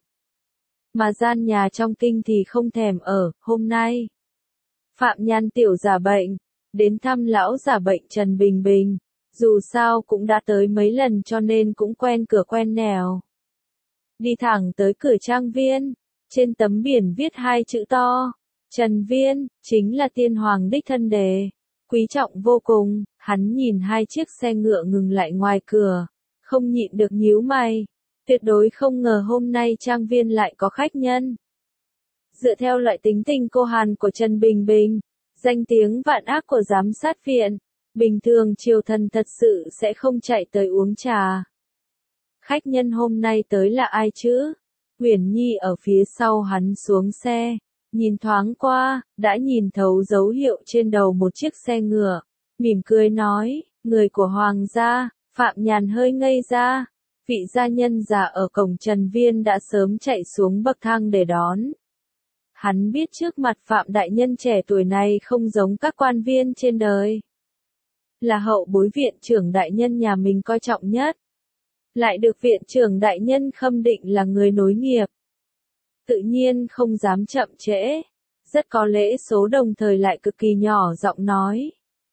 Mà gian nhà trong kinh thì không thèm ở. Hôm nay, Phạm Nhàn tiểu giả bệnh, đến thăm lão giả bệnh Trần Bình Bình, dù sao cũng đã tới mấy lần cho nên cũng quen cửa quen nẻo. Đi thẳng tới cửa trang viên, trên tấm biển viết hai chữ to, Trần Viên, chính là tiên hoàng đích thân đề, quý trọng vô cùng. Hắn nhìn hai chiếc xe ngựa ngừng lại ngoài cửa, không nhịn được nhíu mày. Tuyệt đối không ngờ hôm nay trang viên lại có khách nhân. Dựa theo loại tính tình cô Hàn của Trần Bình Bình, danh tiếng vạn ác của giám sát viện, bình thường triều thần thật sự sẽ không chạy tới uống trà. Khách nhân hôm nay tới là ai chứ? Uyển Nhi ở phía sau hắn xuống xe, nhìn thoáng qua, đã nhìn thấu dấu hiệu trên đầu một chiếc xe ngựa, mỉm cười nói, người của Hoàng gia. Phạm Nhàn hơi ngây ra, vị gia nhân già ở cổng Trần Viên đã sớm chạy xuống bậc thang để đón. Hắn biết trước mặt Phạm đại nhân trẻ tuổi này không giống các quan viên trên đời. Là hậu bối viện trưởng đại nhân nhà mình coi trọng nhất. Lại được viện trưởng đại nhân khâm định là người nối nghiệp. Tự nhiên không dám chậm trễ. Rất có lễ số đồng thời lại cực kỳ nhỏ giọng nói.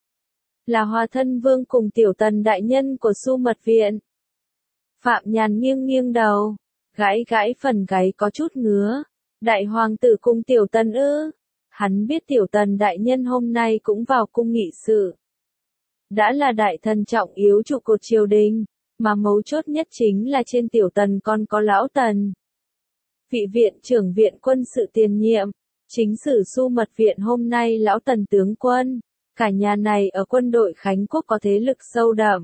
Là Hòa Thân Vương cùng Tiểu Tần đại nhân của Su Mật Viện. Phạm Nhàn nghiêng nghiêng đầu, gãi gãi phần gáy có chút ngứa. Đại hoàng tử cùng Tiểu Tần ư? Hắn biết Tiểu Tần đại nhân hôm nay cũng vào cung nghị sự. Đã là đại thần trọng yếu trụ cột triều đình, mà mấu chốt nhất chính là trên Tiểu Tần còn có Lão Tần. Vị viện trưởng viện quân sự tiền nhiệm, chính sử Su Mật Viện hôm nay Lão Tần tướng quân. Cả nhà này ở quân đội Khánh Quốc có thế lực sâu đậm.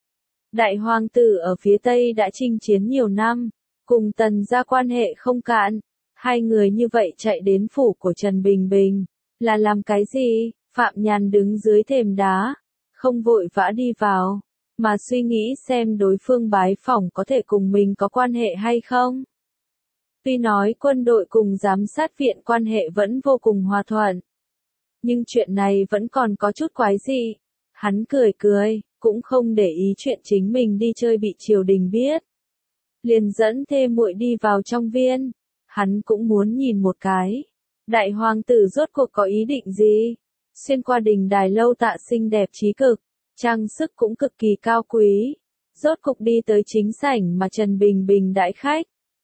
Đại hoàng tử ở phía Tây đã chinh chiến nhiều năm, cùng Tần gia quan hệ không cạn. Hai người như vậy chạy đến phủ của Trần Bình Bình, là làm cái gì? Phạm Nhàn đứng dưới thềm đá, không vội vã đi vào, mà suy nghĩ xem đối phương bái phỏng có thể cùng mình có quan hệ hay không. Tuy nói quân đội cùng giám sát viện quan hệ vẫn vô cùng hòa thuận. Nhưng chuyện này vẫn còn có chút quái dị. Hắn cười cười, cũng không để ý chuyện chính mình đi chơi bị triều đình biết. Liền dẫn thê muội đi vào trong viên. Hắn cũng muốn nhìn một cái. Đại hoàng tử rốt cuộc có ý định gì? Xuyên qua đình đài lâu tạ xinh đẹp trí cực, trang sức cũng cực kỳ cao quý. Rốt cuộc đi tới chính sảnh mà Trần Bình Bình đãi khách.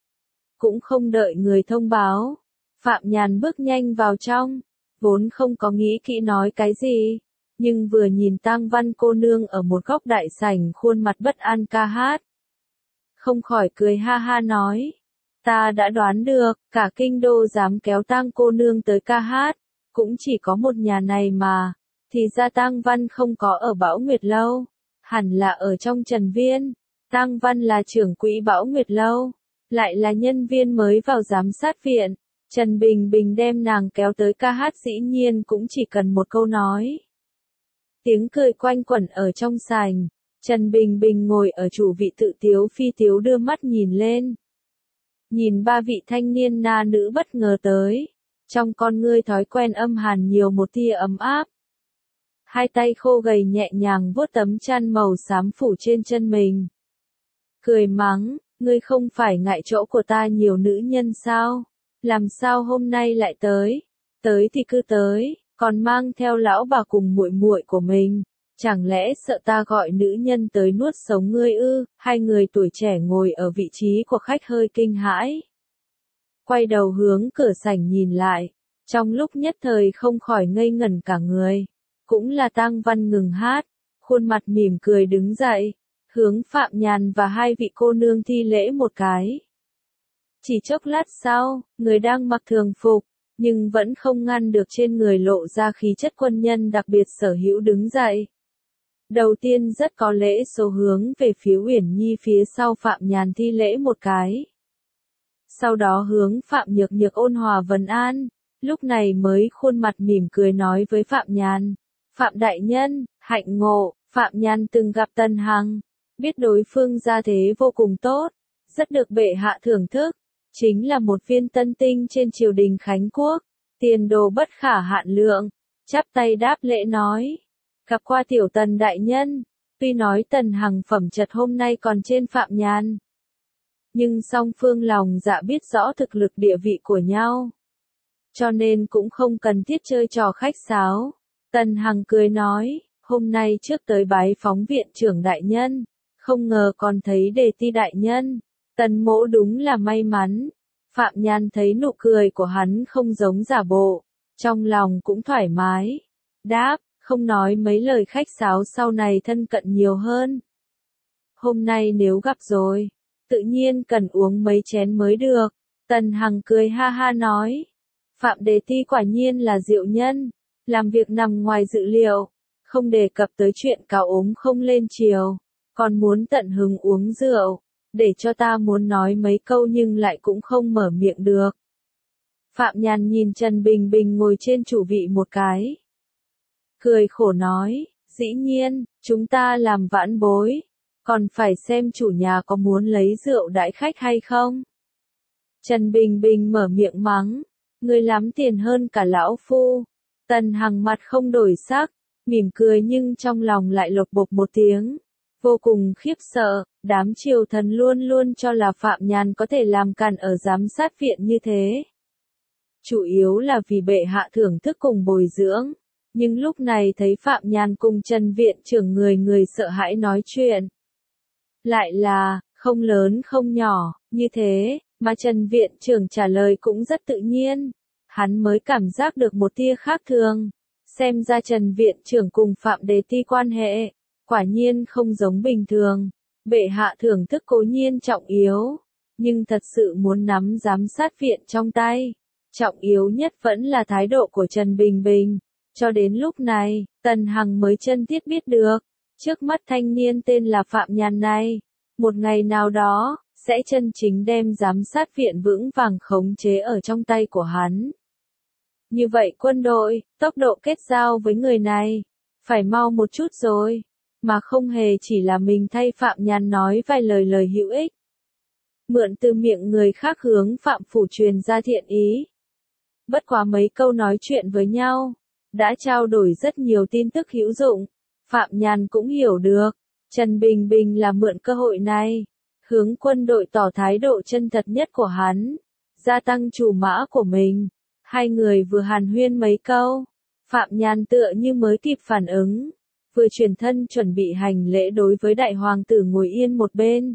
Cũng không đợi người thông báo. Phạm Nhàn bước nhanh vào trong. Vốn không có nghĩ kỹ nói cái gì, nhưng vừa nhìn Tang Văn cô nương ở một góc đại sảnh khuôn mặt bất an ca hát. Không khỏi cười ha ha nói, ta đã đoán được, cả kinh đô dám kéo Tang cô nương tới ca hát, cũng chỉ có một nhà này mà, thì ra Tang Văn không có ở Bão Nguyệt Lâu, hẳn là ở trong Trần Viên. Tang Văn là trưởng quỹ Bão Nguyệt Lâu, lại là nhân viên mới vào giám sát viện. Trần Bình Bình đem nàng kéo tới ca hát dĩ nhiên cũng chỉ cần một câu nói. Tiếng cười quanh quẩn ở trong sảnh, Trần Bình Bình ngồi ở chủ vị tự tiếu phi tiếu đưa mắt nhìn lên. Nhìn ba vị thanh niên na nữ bất ngờ tới, trong con ngươi thói quen âm hàn nhiều một tia ấm áp. Hai tay khô gầy nhẹ nhàng vuốt tấm chăn màu xám phủ trên chân mình. Cười mắng, ngươi không phải ngại chỗ của ta nhiều nữ nhân sao? Làm sao hôm nay lại tới? Tới thì cứ tới, còn mang theo lão bà cùng muội muội của mình. Chẳng lẽ sợ ta gọi nữ nhân tới nuốt sống ngươi ư? Hai người tuổi trẻ ngồi ở vị trí của khách hơi kinh hãi. Quay đầu hướng cửa sảnh nhìn lại, trong lúc nhất thời không khỏi ngây ngẩn cả người. Cũng là Tang Văn ngừng hát, khuôn mặt mỉm cười đứng dậy, hướng Phạm Nhàn và hai vị cô nương thi lễ một cái. Chỉ chốc lát sau, người đang mặc thường phục, nhưng vẫn không ngăn được trên người lộ ra khí chất quân nhân đặc biệt sở hữu đứng dậy. Đầu tiên rất có lễ số hướng về phía Uyển Nhi phía sau Phạm Nhàn thi lễ một cái. Sau đó hướng Phạm Nhược Nhược ôn hòa vân an, lúc này mới khuôn mặt mỉm cười nói với Phạm Nhàn. Phạm đại nhân, hạnh ngộ, Phạm Nhàn từng gặp Tần Hằng, biết đối phương gia thế vô cùng tốt, rất được bệ hạ thưởng thức. Chính là một viên tân tinh trên triều đình Khánh Quốc, tiền đồ bất khả hạn lượng, chắp tay đáp lễ nói, gặp qua Tiểu Tần đại nhân, tuy nói Tần Hằng phẩm chất hôm nay còn trên Phạm Nhàn, nhưng song phương lòng dạ biết rõ thực lực địa vị của nhau, cho nên cũng không cần thiết chơi trò khách sáo. Tần Hằng cười nói, hôm nay trước tới bái phóng viện trưởng đại nhân, không ngờ còn thấy đề ti đại nhân. Tần mỗ đúng là may mắn. Phạm Nhàn thấy nụ cười của hắn không giống giả bộ, trong lòng cũng thoải mái. Đáp, không nói mấy lời khách sáo sau này thân cận nhiều hơn. hôm nay nếu gặp rồi, tự nhiên cần uống mấy chén mới được. Tần Hằng cười ha ha nói, Phạm Đề Ti quả nhiên là diệu nhân, làm việc nằm ngoài dự liệu, không đề cập tới chuyện cáo ốm không lên chiều, còn muốn tận hứng uống rượu, để cho ta muốn nói mấy câu nhưng lại cũng không mở miệng được. Phạm Nhàn nhìn Trần Bình Bình ngồi trên chủ vị một cái, cười khổ nói, dĩ nhiên, chúng ta làm vãn bối, còn phải xem chủ nhà có muốn lấy rượu đãi khách hay không. Trần Bình Bình mở miệng mắng, ngươi lắm tiền hơn cả lão phu. Tần Hằng mặt không đổi sắc, mỉm cười nhưng trong lòng lại lột bột một tiếng, vô cùng khiếp sợ, đám triều thần luôn luôn cho là Phạm Nhàn có thể làm càn ở giám sát viện như thế. Chủ yếu là vì bệ hạ thưởng thức cùng bồi dưỡng, nhưng lúc này thấy Phạm Nhàn cùng Trần viện trưởng người người sợ hãi nói chuyện. Lại là, không lớn không nhỏ, như thế, mà Trần viện trưởng trả lời cũng rất tự nhiên, hắn mới cảm giác được một tia khác thường. Xem ra Trần viện trưởng cùng Phạm Đề Ti quan hệ, quả nhiên không giống bình thường. Bệ hạ thưởng thức cố nhiên trọng yếu, nhưng thật sự muốn nắm giám sát viện trong tay, trọng yếu nhất vẫn là thái độ của Trần Bình Bình. Cho đến lúc này, Tần Hằng mới chân thiết biết được, trước mắt thanh niên tên là Phạm Nhàn này, một ngày nào đó, sẽ chân chính đem giám sát viện vững vàng khống chế ở trong tay của hắn. Như vậy quân đội, tốc độ kết giao với người này, phải mau một chút rồi, mà không hề chỉ là mình thay Phạm Nhàn nói vài lời lời hữu ích. Mượn từ miệng người khác hướng Phạm Phủ truyền ra thiện ý. Bất quá mấy câu nói chuyện với nhau, đã trao đổi rất nhiều tin tức hữu dụng. Phạm Nhàn cũng hiểu được, Trần Bình Bình là mượn cơ hội này, hướng quân đội tỏ thái độ chân thật nhất của hắn, gia tăng chủ mã của mình. Hai người vừa hàn huyên mấy câu, Phạm Nhàn tựa như mới kịp phản ứng, vừa chuyển thân chuẩn bị hành lễ đối với đại hoàng tử ngồi yên một bên.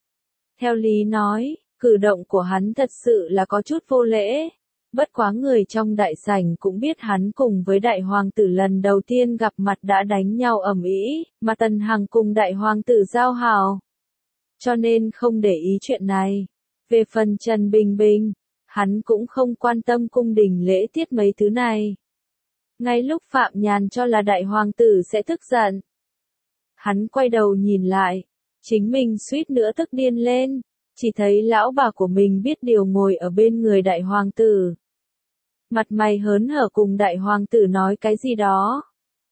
Theo lý nói, cử động của hắn thật sự là có chút vô lễ, bất quá người trong đại sảnh cũng biết hắn cùng với đại hoàng tử lần đầu tiên gặp mặt đã đánh nhau ầm ĩ, mà Tần Hằng cùng đại hoàng tử giao hảo, cho nên không để ý chuyện này. Về phần Trần Bình Bình, hắn cũng không quan tâm cung đình lễ tiết mấy thứ này. Ngay lúc Phạm Nhàn cho là đại hoàng tử sẽ tức giận, hắn quay đầu nhìn lại, chính mình suýt nữa tức điên lên, chỉ thấy lão bà của mình biết điều ngồi ở bên người đại hoàng tử. Mặt mày hớn hở cùng đại hoàng tử nói cái gì đó.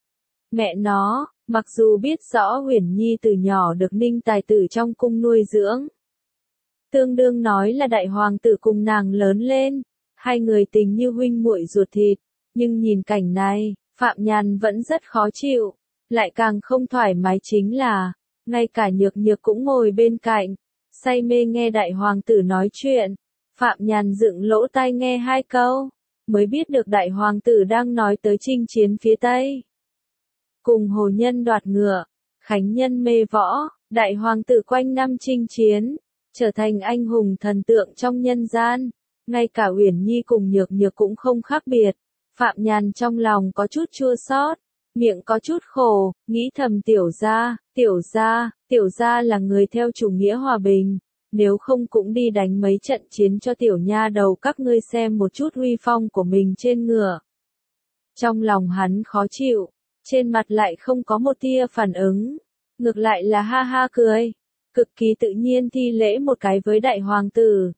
Mẹ nó, mặc dù biết rõ Uyển Nhi từ nhỏ được Ninh tài tử trong cung nuôi dưỡng, tương đương nói là đại hoàng tử cùng nàng lớn lên, hai người tình như huynh muội ruột thịt, nhưng nhìn cảnh này, Phạm Nhàn vẫn rất khó chịu, lại càng không thoải mái chính là, ngay cả Nhược Nhược cũng ngồi bên cạnh, say mê nghe đại hoàng tử nói chuyện. Phạm Nhàn dựng lỗ tai nghe hai câu, mới biết được đại hoàng tử đang nói tới chinh chiến phía Tây. Cùng hồ nhân đoạt ngựa, khánh nhân mê võ, đại hoàng tử quanh năm chinh chiến, trở thành anh hùng thần tượng trong nhân gian, ngay cả Uyển Nhi cùng Nhược Nhược cũng không khác biệt. Phạm Nhàn trong lòng có chút chua xót, miệng có chút khổ, nghĩ thầm tiểu gia, tiểu gia, tiểu gia là người theo chủ nghĩa hòa bình, nếu không cũng đi đánh mấy trận chiến cho tiểu nha đầu các ngươi xem một chút uy phong của mình trên ngựa. Trong lòng hắn khó chịu, trên mặt lại không có một tia phản ứng, ngược lại là ha ha cười, cực kỳ tự nhiên thi lễ một cái với đại hoàng tử.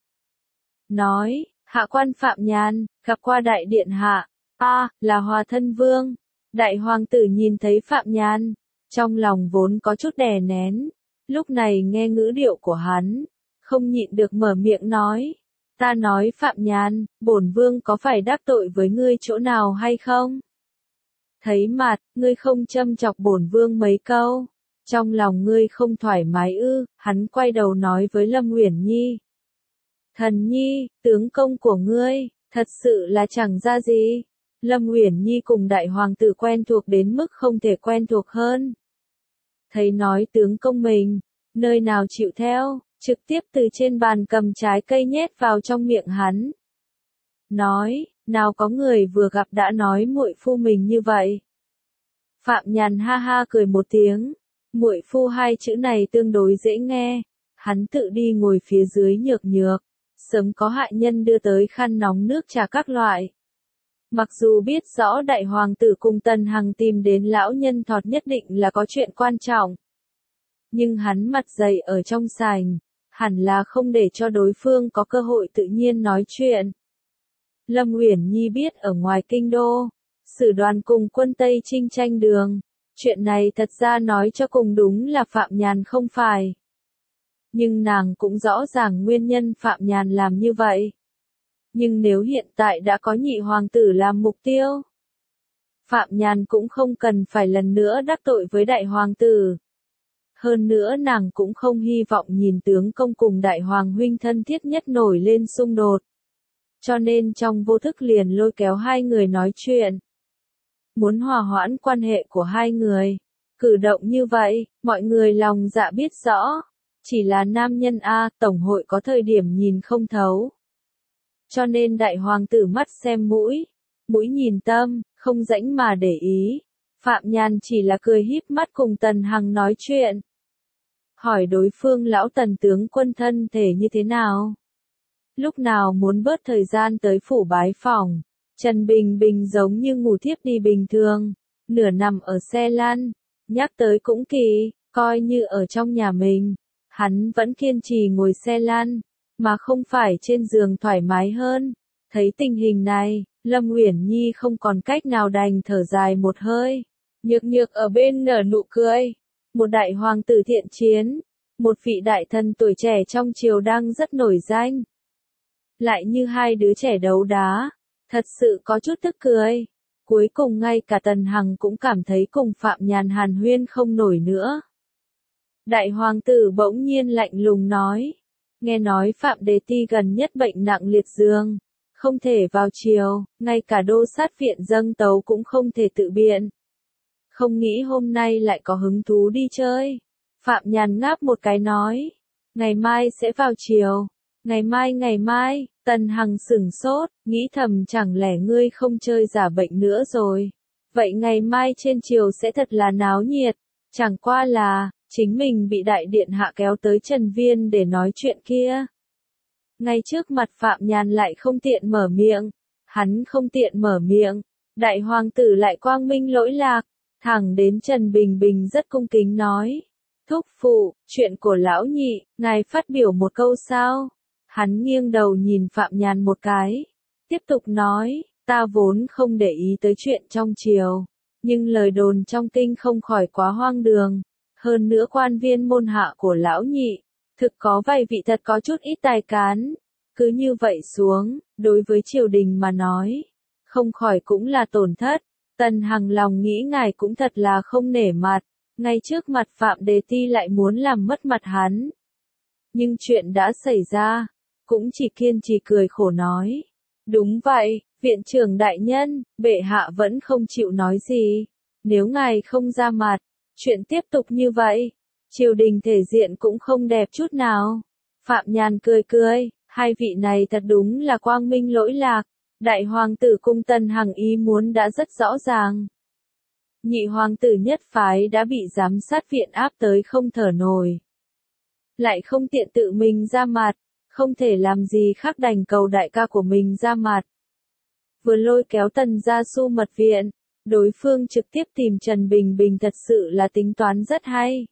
Nói, hạ quan Phạm Nhàn, gặp qua đại điện hạ, a à, là Hòa Thân Vương. Đại hoàng tử nhìn thấy Phạm Nhàn, trong lòng vốn có chút đè nén, lúc này nghe ngữ điệu của hắn, không nhịn được mở miệng nói, ta nói Phạm Nhàn, bổn vương có phải đắc tội với ngươi chỗ nào hay không? Thấy mặt, ngươi không châm chọc bổn vương mấy câu, trong lòng ngươi không thoải mái ư? Hắn quay đầu nói với Lâm Uyển Nhi, thần nhi, tướng công của ngươi, thật sự là chẳng ra gì. Lâm Uyển Nhi cùng đại hoàng tử quen thuộc đến mức không thể quen thuộc hơn. Thấy nói tướng công mình, nơi nào chịu theo, trực tiếp từ trên bàn cầm trái cây nhét vào trong miệng hắn. Nói, nào có người vừa gặp đã nói muội phu mình như vậy. Phạm Nhàn ha ha cười một tiếng, Muội phu hai chữ này tương đối dễ nghe, hắn tự đi ngồi phía dưới nhược nhược, sớm có hạ nhân đưa tới khăn nóng nước trà các loại. Mặc dù biết rõ đại hoàng tử cùng Tần Hằng tìm đến lão nhân thọt nhất định là có chuyện quan trọng, nhưng hắn mặt dày ở trong sảnh, hẳn là không để cho đối phương có cơ hội tự nhiên nói chuyện. Lâm Uyển Nhi biết ở ngoài kinh đô, Sử Đoàn cùng quân Tây Trinh tranh đường, chuyện này thật ra nói cho cùng đúng là Phạm Nhàn không phải. Nhưng nàng cũng rõ ràng nguyên nhân Phạm Nhàn làm như vậy. Nhưng nếu hiện tại đã có nhị hoàng tử làm mục tiêu, Phạm Nhàn cũng không cần phải lần nữa đắc tội với đại hoàng tử. Hơn nữa nàng cũng không hy vọng nhìn tướng công cùng đại hoàng huynh thân thiết nhất nổi lên xung đột. Cho nên trong vô thức liền lôi kéo hai người nói chuyện. Muốn hòa hoãn quan hệ của hai người. Cử động như vậy, mọi người lòng dạ biết rõ. Chỉ là nam nhân A, tổng hội có thời điểm nhìn không thấu. Cho nên đại hoàng tử mắt xem mũi, mũi nhìn tâm, không rãnh mà để ý. Phạm Nhàn chỉ là cười híp mắt cùng Tần Hằng nói chuyện. Hỏi đối phương lão Tần tướng quân thân thể như thế nào? Lúc nào muốn bớt thời gian tới phủ bái phỏng? Trần Bình Bình giống như ngủ thiếp đi bình thường, nửa nằm ở xe lăn, nhắc tới cũng kỳ, coi như ở trong nhà mình. Hắn vẫn kiên trì ngồi xe lăn, mà không phải trên giường thoải mái hơn. Thấy tình hình này, Lâm Uyển Nhi không còn cách nào đành thở dài một hơi. Nhược nhược ở bên nở nụ cười. Một đại hoàng tử thiện chiến, một vị đại thần tuổi trẻ trong triều đang rất nổi danh. Lại như hai đứa trẻ đấu đá, thật sự có chút tức cười. Cuối cùng ngay cả Tần Hằng cũng cảm thấy cùng Phạm Nhàn hàn huyên không nổi nữa. Đại hoàng tử bỗng nhiên lạnh lùng nói, nghe nói Phạm Đề Ti gần nhất bệnh nặng liệt giường, không thể vào triều, ngay cả đô sát viện dâng tấu cũng không thể tự biện. Không nghĩ hôm nay lại có hứng thú đi chơi. Phạm Nhàn ngáp một cái nói, ngày mai sẽ vào triều. Ngày mai ngày mai, Tần Hằng sửng sốt, nghĩ thầm chẳng lẽ ngươi không chơi giả bệnh nữa rồi. Vậy ngày mai trên triều sẽ thật là náo nhiệt, chẳng qua là, chính mình bị đại điện hạ kéo tới Trần Viên để nói chuyện kia. Ngay trước mặt Phạm Nhàn lại không tiện mở miệng, hắn không tiện mở miệng, đại hoàng tử lại quang minh lỗi lạc, thẳng đến Trần Bình Bình rất cung kính nói. Thúc phụ, chuyện của lão nhị, ngài phát biểu một câu sao? Hắn nghiêng đầu nhìn Phạm Nhàn một cái, tiếp tục nói, ta vốn không để ý tới chuyện trong triều, nhưng lời đồn trong kinh không khỏi quá hoang đường. Hơn nữa quan viên môn hạ của lão nhị, thực có vài vị thật có chút ít tài cán. Cứ như vậy xuống, đối với triều đình mà nói, không khỏi cũng là tổn thất. Tần Hằng lòng nghĩ ngài cũng thật là không nể mặt, ngay trước mặt Phạm Đề Ti lại muốn làm mất mặt hắn. Nhưng chuyện đã xảy ra, cũng chỉ kiên trì cười khổ nói. Đúng vậy, viện trưởng đại nhân, bệ hạ vẫn không chịu nói gì. Nếu ngài không ra mặt, chuyện tiếp tục như vậy, triều đình thể diện cũng không đẹp chút nào. Phạm Nhàn cười cười, hai vị này thật đúng là quang minh lỗi lạc. Đại hoàng tử cung Tần Hằng ý muốn đã rất rõ ràng. Nhị hoàng tử nhất phái đã bị giám sát viện áp tới không thở nổi. Lại không tiện tự mình ra mặt, không thể làm gì khác đành cầu đại ca của mình ra mặt. Vừa lôi kéo Tần gia Su mật viện, đối phương trực tiếp tìm Trần Bình Bình thật sự là tính toán rất hay.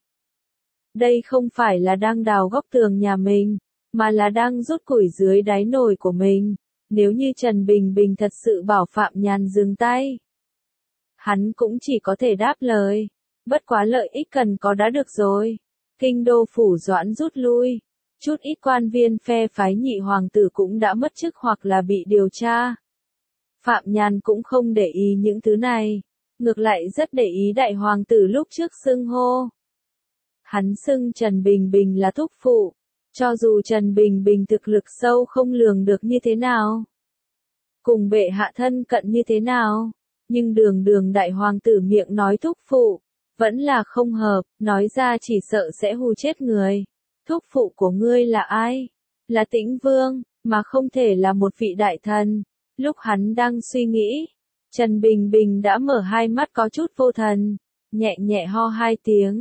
Đây không phải là đang đào góc tường nhà mình, mà là đang rút củi dưới đáy nồi của mình. Nếu như Trần Bình Bình thật sự bảo Phạm Nhàn dừng tay, hắn cũng chỉ có thể đáp lời. Bất quá lợi ích cần có đã được rồi. Kinh đô phủ Doãn rút lui. Chút ít quan viên phe phái nhị hoàng tử cũng đã mất chức hoặc là bị điều tra. Phạm Nhàn cũng không để ý những thứ này. Ngược lại rất để ý đại hoàng tử lúc trước xưng hô. Hắn xưng Trần Bình Bình là thúc phụ. Cho dù Trần Bình Bình thực lực sâu không lường được như thế nào, cùng bệ hạ thân cận như thế nào, nhưng đường đường đại hoàng tử miệng nói thúc phụ, vẫn là không hợp, nói ra chỉ sợ sẽ hù chết người. Thúc phụ của ngươi là ai? Là Tĩnh Vương, mà không thể là một vị đại thần. Lúc hắn đang suy nghĩ, Trần Bình Bình đã mở hai mắt có chút vô thần, nhẹ nhẹ ho hai tiếng.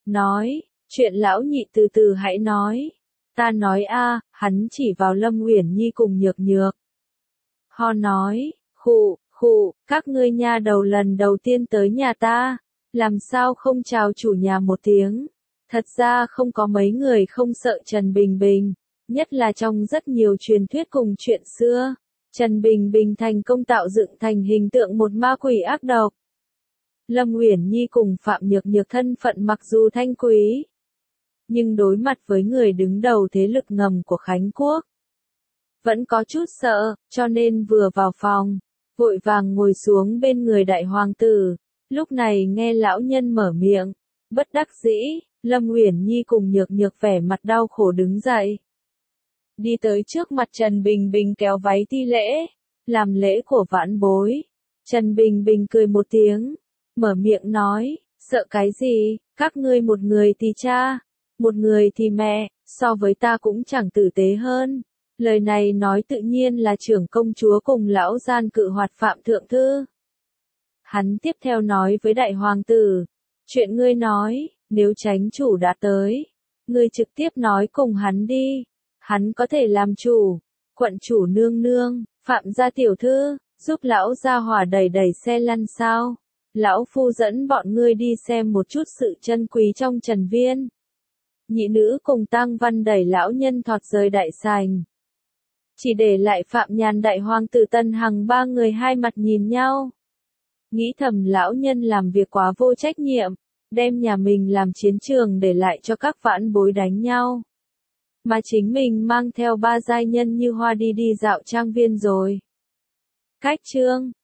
nói, chuyện lão nhị từ từ hãy nói. Ta nói a, hắn chỉ vào Lâm Uyển Nhi cùng Nhược Nhược. Ho nói, khụ, khụ, các ngươi nha đầu lần đầu tiên tới nhà ta, làm sao không chào chủ nhà một tiếng. Thật ra không có mấy người không sợ Trần Bình Bình, nhất là trong rất nhiều truyền thuyết cùng chuyện xưa. Trần Bình Bình thành công tạo dựng thành hình tượng một ma quỷ ác độc. Lâm Uyển Nhi cùng Phạm Nhược Nhược thân phận mặc dù thanh quý, nhưng đối mặt với người đứng đầu thế lực ngầm của Khánh Quốc, vẫn có chút sợ, cho nên vừa vào phòng, vội vàng ngồi xuống bên người đại hoàng tử. Lúc này nghe lão nhân mở miệng, bất đắc dĩ, Lâm Uyển Nhi cùng Nhược Nhược vẻ mặt đau khổ đứng dậy. Đi tới trước mặt Trần Bình Bình kéo váy thi lễ, làm lễ của vãn bối. Trần Bình Bình cười một tiếng, mở miệng nói, sợ cái gì, các ngươi một người thì cha, một người thì mẹ, so với ta cũng chẳng tử tế hơn. Lời này nói tự nhiên là trưởng công chúa cùng lão gian cự hoạt Phạm Thượng Thư. Hắn tiếp theo nói với đại hoàng tử, chuyện ngươi nói, nếu chánh chủ đã tới, ngươi trực tiếp nói cùng hắn đi, hắn có thể làm chủ. Quận chủ nương nương, Phạm gia tiểu thư, giúp lão gia hỏa đẩy đẩy xe lăn sao? Lão phu dẫn bọn ngươi đi xem một chút sự chân quý trong Trần Viên. Nhị nữ cùng Tang Văn đẩy lão nhân thọt rời đại sảnh. Chỉ để lại Phạm Nhàn đại hoàng tử Tân Hằng ba người hai mặt nhìn nhau. Nghĩ thầm lão nhân làm việc quá vô trách nhiệm, đem nhà mình làm chiến trường để lại cho các vãn bối đánh nhau. Mà chính mình mang theo ba giai nhân như hoa đi đi dạo trang viên rồi. Cách chương